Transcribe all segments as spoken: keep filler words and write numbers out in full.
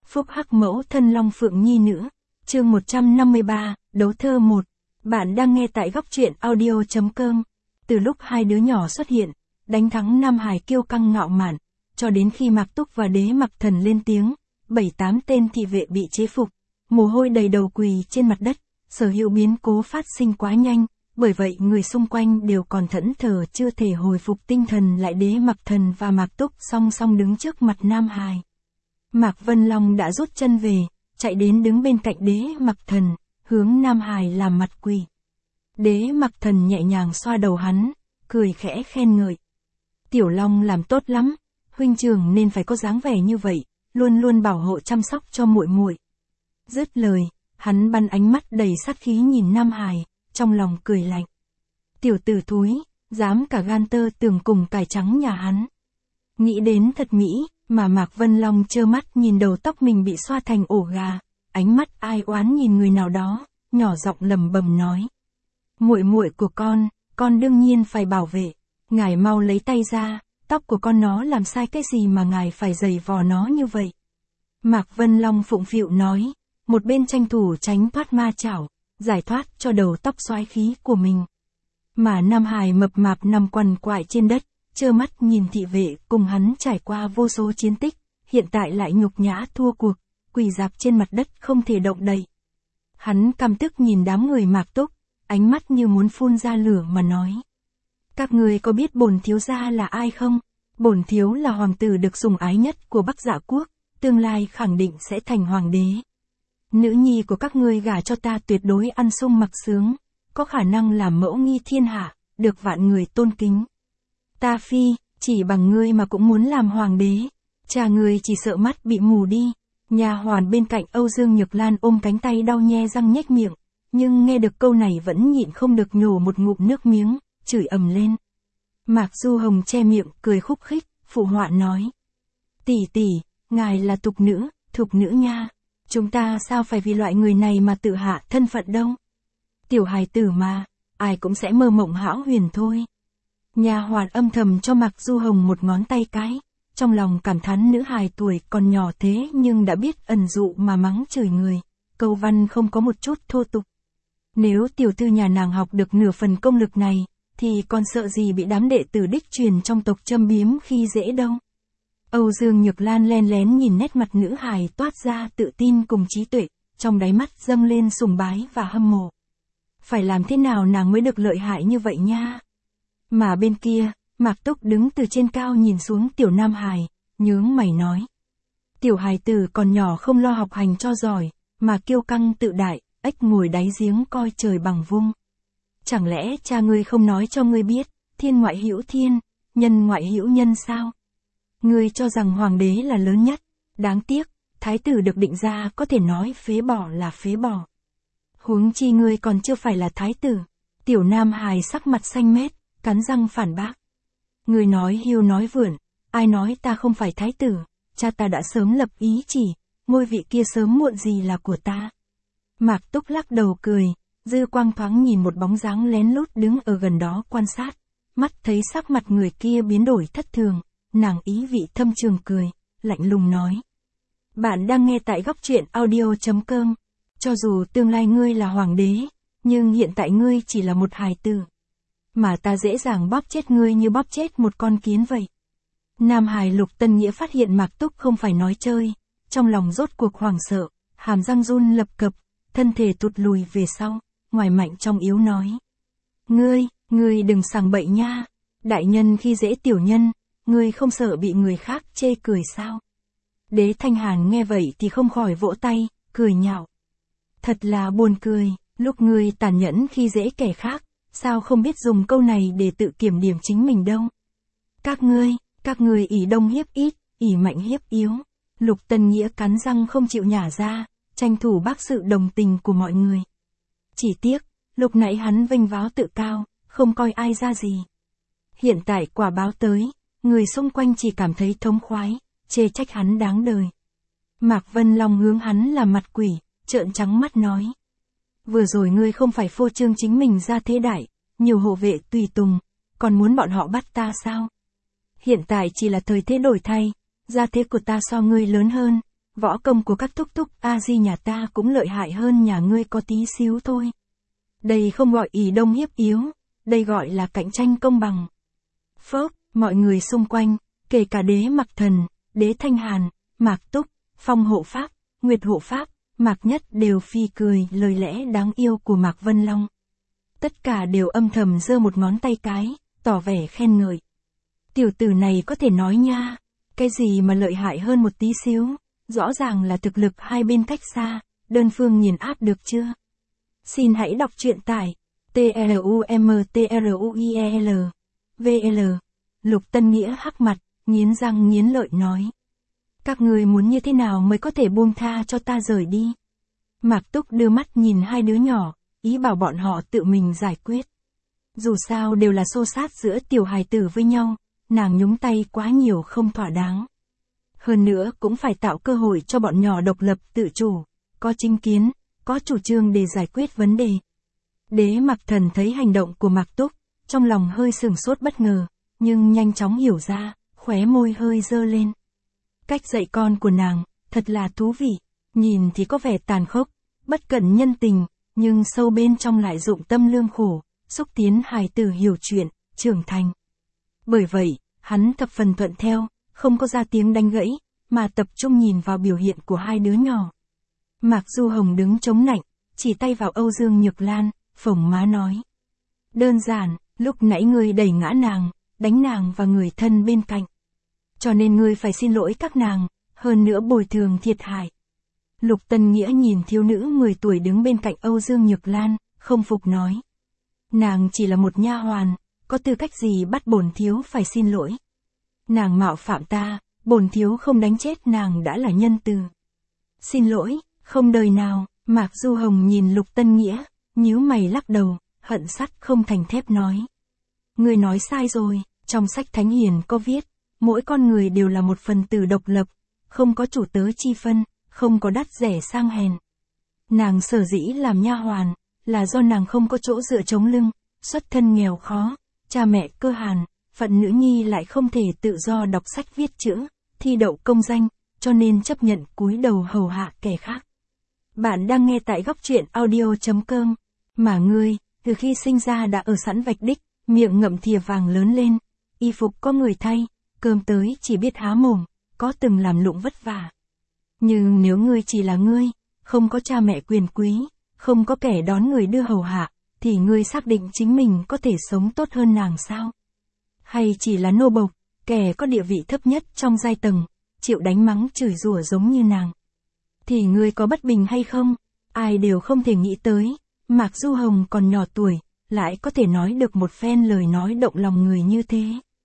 phúc hắc mẫu thân Long Phượng Nhi nữa. Chương một trăm năm mươi ba, đấu thơ một. Bạn đang nghe tại góc truyện audio chấm com. Từ lúc hai đứa nhỏ xuất hiện, đánh thắng Nam Hải kiêu căng ngạo mạn, cho đến khi Mạc Túc và Đế Mặc Thần lên tiếng, bảy tám tên thị vệ bị chế phục, mồ hôi đầy đầu quỳ trên mặt đất, sở hữu biến cố phát sinh quá nhanh, bởi vậy người xung quanh đều còn thẫn thờ chưa thể hồi phục tinh thần lại. Đế Mặc Thần và Mạc Túc song song đứng trước mặt Nam Hải. Mạc Vân Long đã rút chân về, chạy đến đứng bên cạnh Đế Mặc Thần, hướng Nam Hải làm mặt quỳ. Đế Mặc Thần nhẹ nhàng xoa đầu hắn, cười khẽ khen ngợi. Tiểu Long làm tốt lắm, huynh trưởng nên phải có dáng vẻ như vậy, luôn luôn bảo hộ chăm sóc cho muội muội. Dứt lời, hắn bắn ánh mắt đầy sát khí nhìn Nam Hải, trong lòng cười lạnh. Tiểu tử thúi, dám cả gan tơ tưởng cùng cải trắng nhà hắn. Nghĩ đến thật mỹ, mà Mạc Vân Long trơ mắt nhìn đầu tóc mình bị xoa thành ổ gà, ánh mắt ai oán nhìn người nào đó, nhỏ giọng lẩm bẩm nói. Muội muội của con, con đương nhiên phải bảo vệ, ngài mau lấy tay ra, tóc của con nó làm sai cái gì mà ngài phải giày vò nó như vậy. Mạc Vân Long phụng phịu nói, một bên tranh thủ tránh thoát ma chảo, giải thoát cho đầu tóc xoái khí của mình. Mà Nam Hải mập mạp nằm quằn quại trên đất, trơ mắt nhìn thị vệ cùng hắn trải qua vô số chiến tích, hiện tại lại nhục nhã thua cuộc, quỳ rạp trên mặt đất không thể động đậy. Hắn căm tức nhìn đám người Mạc Túc, ánh mắt như muốn phun ra lửa mà nói. Các người có biết bổn thiếu gia là ai không? Bổn thiếu là hoàng tử được sủng ái nhất của Bắc Dạ quốc, tương lai khẳng định sẽ thành hoàng đế. Nữ nhi của các ngươi gả cho ta tuyệt đối ăn sung mặc sướng, có khả năng làm mẫu nghi thiên hạ, được vạn người tôn kính. Ta phi, chỉ bằng ngươi mà cũng muốn làm hoàng đế, cha ngươi chỉ sợ mắt bị mù đi. Nhà hoàn bên cạnh Âu Dương Nhược Lan ôm cánh tay đau nhe răng nhếch miệng, nhưng nghe được câu này vẫn nhịn không được nhổ một ngụm nước miếng, chửi ầm lên. Mạc Du Hồng che miệng cười khúc khích, phụ họa nói. Tỷ tỷ, ngài là tục nữ, thục nữ nha, chúng ta sao phải vì loại người này mà tự hạ thân phận đâu. Tiểu hài tử mà, ai cũng sẽ mơ mộng hão huyền thôi. Nhà hoàn âm thầm cho Mạc Du Hồng một ngón tay cái, trong lòng cảm thán nữ hài tuổi còn nhỏ thế nhưng đã biết ẩn dụ mà mắng chửi người, câu văn không có một chút thô tục. Nếu tiểu thư nhà nàng học được nửa phần công lực này, thì còn sợ gì bị đám đệ tử đích truyền trong tộc châm biếm khi dễ đâu. Âu Dương Nhược Lan len lén nhìn nét mặt nữ hài toát ra tự tin cùng trí tuệ, trong đáy mắt dâng lên sùng bái và hâm mộ. Phải làm thế nào nàng mới được lợi hại như vậy nha? Mà bên kia, Mạc Túc đứng từ trên cao nhìn xuống tiểu Nam Hải, nhướng mày nói. Tiểu hài tử còn nhỏ không lo học hành cho giỏi, mà kiêu căng tự đại, ếch ngồi đáy giếng coi trời bằng vung. Chẳng lẽ cha ngươi không nói cho ngươi biết, thiên ngoại hữu thiên, nhân ngoại hữu nhân sao? Ngươi cho rằng hoàng đế là lớn nhất, đáng tiếc, thái tử được định ra có thể nói phế bỏ là phế bỏ. Huống chi ngươi còn chưa phải là thái tử. Tiểu Nam Hải sắc mặt xanh mét, cắn răng phản bác. Ngươi nói hiu nói vượn, ai nói ta không phải thái tử, cha ta đã sớm lập ý chỉ, ngôi vị kia sớm muộn gì là của ta. Mạc Túc lắc đầu cười, dư quang thoáng nhìn một bóng dáng lén lút đứng ở gần đó quan sát, mắt thấy sắc mặt người kia biến đổi thất thường, nàng ý vị thâm trường cười, lạnh lùng nói. Bạn đang nghe tại góc truyện audio chấm com, cho dù tương lai ngươi là hoàng đế, nhưng hiện tại ngươi chỉ là một hài tử. Mà ta dễ dàng bóp chết ngươi như bóp chết một con kiến vậy. Nam Hải Lục Tân Nghĩa phát hiện Mạc Túc không phải nói chơi, trong lòng rốt cuộc hoảng sợ, hàm răng run lập cập, thân thể tụt lùi về sau, ngoài mạnh trong yếu nói. Ngươi, ngươi đừng sằng bậy nha, đại nhân khi dễ tiểu nhân, ngươi không sợ bị người khác chê cười sao? Đế Thanh Hàn nghe vậy thì không khỏi vỗ tay, cười nhạo. Thật là buồn cười, lúc ngươi tàn nhẫn khi dễ kẻ khác, sao không biết dùng câu này để tự kiểm điểm chính mình đâu. Các ngươi, các ngươi ỷ đông hiếp ít, ỷ mạnh hiếp yếu. Lục Tân Nghĩa cắn răng không chịu nhả ra, tranh thủ bác sự đồng tình của mọi người. Chỉ tiếc, lúc nãy hắn vênh váo tự cao, không coi ai ra gì. Hiện tại quả báo tới, người xung quanh chỉ cảm thấy thống khoái, chê trách hắn đáng đời. Mạc Vân Long hướng hắn làm mặt quỷ, trợn trắng mắt nói. Vừa rồi ngươi không phải phô trương chính mình ra thế đại, nhiều hộ vệ tùy tùng, còn muốn bọn họ bắt ta sao? Hiện tại chỉ là thời thế đổi thay, gia thế của ta so ngươi lớn hơn, Võ công của các thúc thúc a di nhà ta cũng lợi hại hơn nhà ngươi có tí xíu thôi. Đây không gọi ỷ đông hiếp yếu, đây gọi là cạnh tranh công bằng. Phớp, mọi người xung quanh, kể cả Đế Mặc Thần, Đế Thanh Hàn, Mạc Túc, Phong Hộ Pháp, Nguyệt Hộ Pháp, Mạc Nhất đều phi cười lời lẽ đáng yêu của Mạc Vân Long. Tất cả đều âm thầm giơ một ngón tay cái, tỏ vẻ khen ngợi. Tiểu tử này có thể nói nha, cái gì mà lợi hại hơn một tí xíu, rõ ràng là thực lực hai bên cách xa, đơn phương nghiền áp được chưa? Xin hãy đọc truyện tại trumtruiel, vl. Lục Tân Nghĩa hắc mặt, nghiến răng nghiến lợi nói. Các người muốn như thế nào mới có thể buông tha cho ta rời đi? Mạc Túc đưa mắt nhìn hai đứa nhỏ, ý bảo bọn họ tự mình giải quyết. Dù sao đều là xô xát giữa tiểu hài tử với nhau, nàng nhúng tay quá nhiều không thỏa đáng. Hơn nữa cũng phải tạo cơ hội cho bọn nhỏ độc lập tự chủ, có chính kiến, có chủ trương để giải quyết vấn đề. Đế Mặc Thần thấy hành động của Mạc Túc, trong lòng hơi sửng sốt bất ngờ, nhưng nhanh chóng hiểu ra, khóe môi hơi dơ lên. Cách dạy con của nàng, thật là thú vị, nhìn thì có vẻ tàn khốc, bất cẩn nhân tình, nhưng sâu bên trong lại dụng tâm lương khổ, xúc tiến hài tử hiểu chuyện, trưởng thành. Bởi vậy, hắn thập phần thuận theo, không có ra tiếng đánh gãy, mà tập trung nhìn vào biểu hiện của hai đứa nhỏ. Mạc Du Hồng đứng chống nạnh, chỉ tay vào Âu Dương Nhược Lan, phồng má nói. Đơn giản, lúc nãy ngươi đẩy ngã nàng, đánh nàng và người thân bên cạnh. Cho nên ngươi phải xin lỗi các nàng, hơn nữa bồi thường thiệt hại. Lục Tân Nghĩa nhìn thiếu nữ mười tuổi đứng bên cạnh Âu Dương Nhược Lan, không phục nói. Nàng chỉ là một nha hoàn, có tư cách gì bắt bổn thiếu phải xin lỗi. Nàng mạo phạm ta, bổn thiếu không đánh chết nàng đã là nhân từ. Xin lỗi, không đời nào. Mạc Du Hồng nhìn Lục Tân Nghĩa, nhíu mày lắc đầu, hận sắt không thành thép nói. Ngươi nói sai rồi, trong sách Thánh Hiền có viết, mỗi con người đều là một phần tử độc lập, không có chủ tớ chi phân, không có đắt rẻ sang hèn. Nàng sở dĩ làm nha hoàn, là do nàng không có chỗ dựa chống lưng, xuất thân nghèo khó, cha mẹ cơ hàn, phận nữ nhi lại không thể tự do đọc sách viết chữ, thi đậu công danh, cho nên chấp nhận cúi đầu hầu hạ kẻ khác. Bạn đang nghe tại góc truyện audio chấm com, mà ngươi, từ khi sinh ra đã ở sẵn vạch đích, miệng ngậm thìa vàng lớn lên, y phục có người thay, cơm tới chỉ biết há mồm, có từng làm lụng vất vả. Nhưng nếu ngươi chỉ là ngươi, không có cha mẹ quyền quý, không có kẻ đón người đưa hầu hạ, thì ngươi xác định chính mình có thể sống tốt hơn nàng sao? Hay chỉ là nô bộc, kẻ có địa vị thấp nhất trong giai tầng, chịu đánh mắng chửi rủa giống như nàng? Thì ngươi có bất bình hay không? Ai đều không thể nghĩ tới, Mạc Du Hồng còn nhỏ tuổi, lại có thể nói được một phen lời nói động lòng người như thế.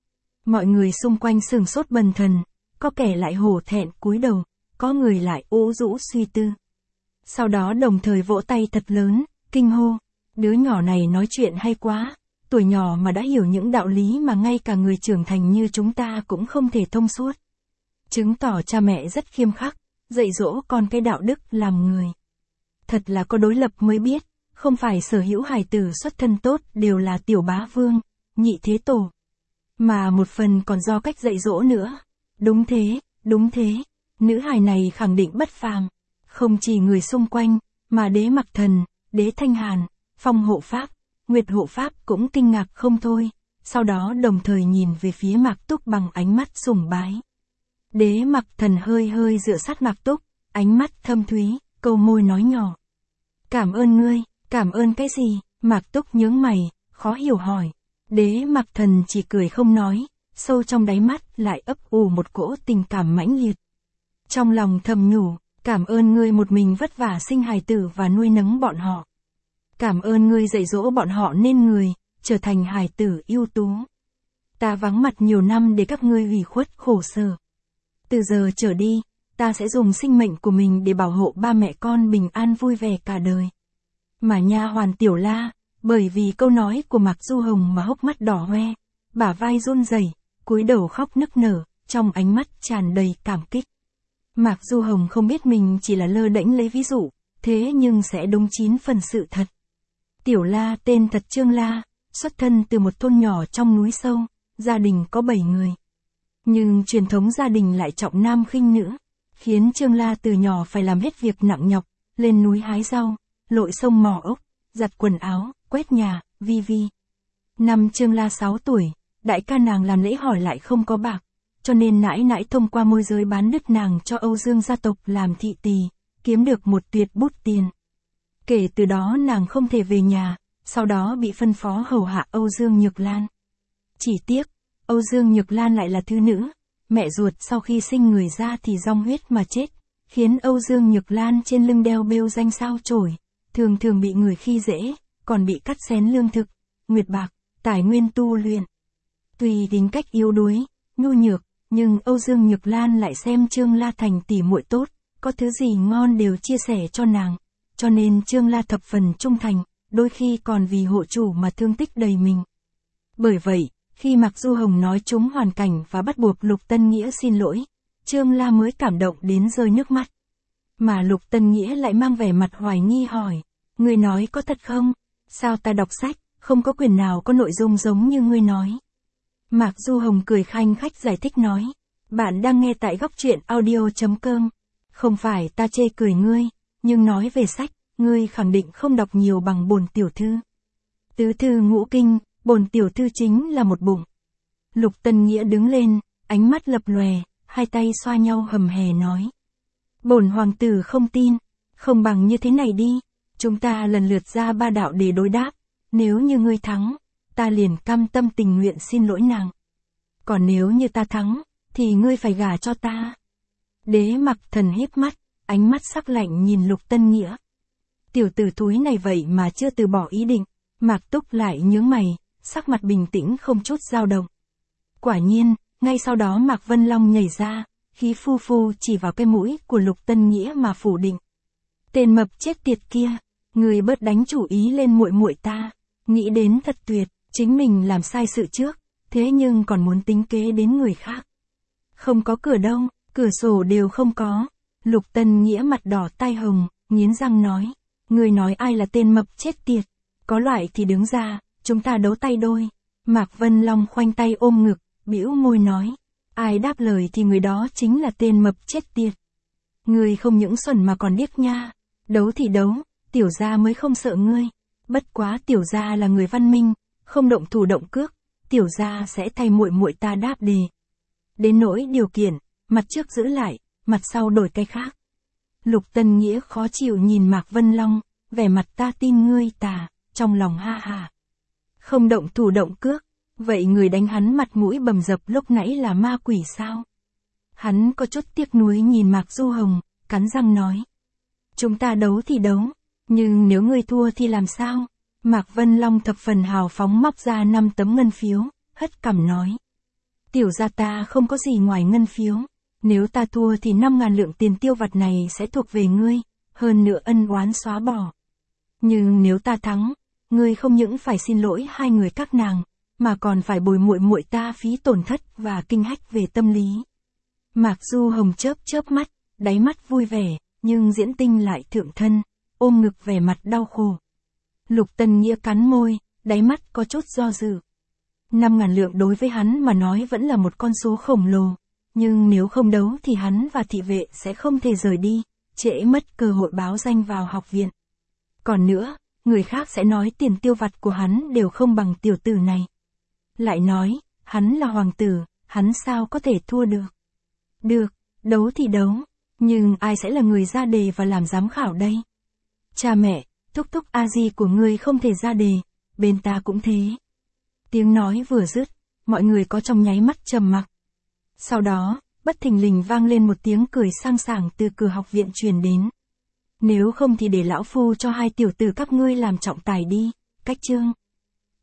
Mọi người xung quanh sửng sốt bần thần, có kẻ lại hổ thẹn cúi đầu, có người lại ủ rũ suy tư. Sau đó đồng thời vỗ tay thật lớn, kinh hô, đứa nhỏ này nói chuyện hay quá, tuổi nhỏ mà đã hiểu những đạo lý mà ngay cả người trưởng thành như chúng ta cũng không thể thông suốt. Chứng tỏ cha mẹ rất khiêm khắc, dạy dỗ con cái đạo đức làm người. Thật là có đối lập mới biết, không phải sở hữu hài tử xuất thân tốt đều là tiểu bá vương, nhị thế tổ. Mà một phần còn do cách dạy dỗ nữa. Đúng thế, đúng thế, nữ hài này khẳng định bất phàm. Không chỉ người xung quanh, mà Đế Mặc Thần, Đế Thanh Hàn, Phong Hộ Pháp, Nguyệt Hộ Pháp cũng kinh ngạc không thôi, sau đó đồng thời nhìn về phía Mạc Túc bằng ánh mắt sùng bái. Đế Mặc Thần hơi hơi dựa sát Mạc Túc, ánh mắt thâm thúy, câu môi nói nhỏ. Cảm ơn ngươi, cảm ơn cái gì? Mạc Túc nhướng mày, khó hiểu hỏi. Đế Mặc Thần chỉ cười không nói, sâu trong đáy mắt lại ấp ủ một cỗ tình cảm mãnh liệt. Trong lòng thầm nhủ, cảm ơn ngươi một mình vất vả sinh hài tử và nuôi nấng bọn họ. Cảm ơn ngươi dạy dỗ bọn họ nên người, trở thành hài tử ưu tú. Ta vắng mặt nhiều năm để các ngươi ủy khuất khổ sở. Từ giờ trở đi, ta sẽ dùng sinh mệnh của mình để bảo hộ ba mẹ con bình an vui vẻ cả đời. Mà nha hoàn Tiểu La, bởi vì câu nói của Mạc Du Hồng mà hốc mắt đỏ hoe, bả vai run rẩy, cúi đầu khóc nức nở, trong ánh mắt tràn đầy cảm kích. Mạc Du Hồng không biết mình chỉ là lơ đễnh lấy ví dụ, thế nhưng sẽ đúng chín phần sự thật. Tiểu La tên thật Trương La, xuất thân từ một thôn nhỏ trong núi sâu, gia đình có bảy người. Nhưng truyền thống gia đình lại trọng nam khinh nữ. khiến Trương La từ nhỏ phải làm hết việc nặng nhọc, lên núi hái rau, lội sông mò ốc, giặt quần áo, quét nhà, vi vi. Năm Trương La sáu tuổi, đại ca nàng làm lễ hỏi lại không có bạc, cho nên nãi nãi thông qua môi giới bán đứt nàng cho Âu Dương gia tộc làm thị tỳ, kiếm được một tuyệt bút tiền. Kể từ đó nàng không thể về nhà, sau đó bị phân phó hầu hạ Âu Dương Nhược Lan. Chỉ tiếc, Âu Dương Nhược Lan lại là thứ nữ, mẹ ruột sau khi sinh người ra thì rong huyết mà chết, khiến Âu Dương Nhược Lan trên lưng đeo bêu danh sao chổi, thường thường bị người khi dễ, còn bị cắt xén lương thực, nguyệt bạc, tài nguyên tu luyện. Tuy tính cách yếu đuối, nhu nhược, nhưng Âu Dương Nhược Lan lại xem Trương La thành tỉ muội tốt, có thứ gì ngon đều chia sẻ cho nàng, cho nên Trương La thập phần trung thành, đôi khi còn vì hộ chủ mà thương tích đầy mình. Bởi vậy, khi Mạc Du Hồng nói trúng hoàn cảnh và bắt buộc Lục Tân Nghĩa xin lỗi, Trương La mới cảm động đến rơi nước mắt. Mà Lục Tân Nghĩa lại mang vẻ mặt hoài nghi hỏi, ngươi nói có thật không? Sao ta đọc sách, không có quyển nào có nội dung giống như ngươi nói. Mạc Du Hồng cười khanh khách giải thích nói, bạn đang nghe tại góc truyện audio chấm com. Không phải ta chê cười ngươi, nhưng nói về sách, ngươi khẳng định không đọc nhiều bằng bổn tiểu thư. Tứ thư ngũ kinh, bổn tiểu thư chính là một bụng. Lục Tân Nghĩa đứng lên, ánh mắt lập lòe, hai tay xoa nhau hầm hè nói. Bổn hoàng tử không tin, không bằng như thế này đi, chúng ta lần lượt ra ba đạo để đối đáp, nếu như ngươi thắng, ta liền cam tâm tình nguyện xin lỗi nàng. Còn nếu như ta thắng, thì ngươi phải gả cho ta. Đế Mặc Thần híp mắt, ánh mắt sắc lạnh nhìn Lục Tân Nghĩa. Tiểu tử thúi này vậy mà chưa từ bỏ ý định, Mạc Túc lại nhướng mày, sắc mặt bình tĩnh không chút dao động. Quả nhiên, ngay sau đó Mạc Vân Long nhảy ra, khí phu phu chỉ vào cái mũi của Lục Tân Nghĩa mà phủ định. Tên mập chết tiệt kia, người bớt đánh chủ ý lên muội muội ta, nghĩ đến thật tuyệt, chính mình làm sai sự trước, thế nhưng còn muốn tính kế đến người khác. Không có cửa đâu, cửa sổ đều không có. Lục Tân Nghĩa mặt đỏ tai hồng, nghiến răng nói, người nói ai là tên mập chết tiệt, có loại thì đứng ra, chúng ta đấu tay đôi. Mạc Vân Long khoanh tay ôm ngực, bĩu môi nói, ai đáp lời thì người đó chính là tên mập chết tiệt. Người không những xuẩn mà còn điếc nha, đấu thì đấu, tiểu gia mới không sợ ngươi, bất quá tiểu gia là người văn minh, không động thủ động cước, tiểu gia sẽ thay muội muội ta đáp đề. Đến nỗi điều kiện, mặt trước giữ lại, mặt sau đổi cái khác. Lục Tân Nghĩa khó chịu nhìn Mạc Vân Long, vẻ mặt ta tin ngươi tà, trong lòng ha ha. Không động thủ động cước, vậy người đánh hắn mặt mũi bầm dập lúc nãy là ma quỷ sao? Hắn có chút tiếc nuối nhìn Mạc Du Hồng, cắn răng nói. Chúng ta đấu thì đấu, nhưng nếu ngươi thua thì làm sao? Mạc Vân Long thập phần hào phóng móc ra năm tấm ngân phiếu, hất cằm nói. Tiểu gia ta không có gì ngoài ngân phiếu, nếu ta thua thì năm ngàn lượng tiền tiêu vặt này sẽ thuộc về ngươi, hơn nữa ân oán xóa bỏ. Nhưng nếu ta thắng, ngươi không những phải xin lỗi hai người các nàng, mà còn phải bồi muội muội ta phí tổn thất và kinh hách về tâm lý. Mạc Du Hồng chớp chớp mắt, đáy mắt vui vẻ, nhưng diễn tinh lại thượng thân, ôm ngực vẻ mặt đau khổ. Lục Tân Nghĩa cắn môi, đáy mắt có chút do dự. Năm ngàn lượng đối với hắn mà nói vẫn là một con số khổng lồ, nhưng nếu không đấu thì hắn và thị vệ sẽ không thể rời đi, trễ mất cơ hội báo danh vào học viện. Còn nữa, người khác sẽ nói tiền tiêu vặt của hắn đều không bằng tiểu tử này. Lại nói, hắn là hoàng tử, hắn sao có thể thua được? Được, đấu thì đấu, nhưng ai sẽ là người ra đề và làm giám khảo đây? Cha mẹ, thúc thúc a di của ngươi không thể ra đề, bên ta cũng thế. Tiếng nói vừa dứt, mọi người có trong nháy mắt trầm mặc. Sau đó, bất thình lình vang lên một tiếng cười sang sảng từ cửa học viện truyền đến. Nếu không thì để lão phu cho hai tiểu tử các ngươi làm trọng tài đi, cách chương.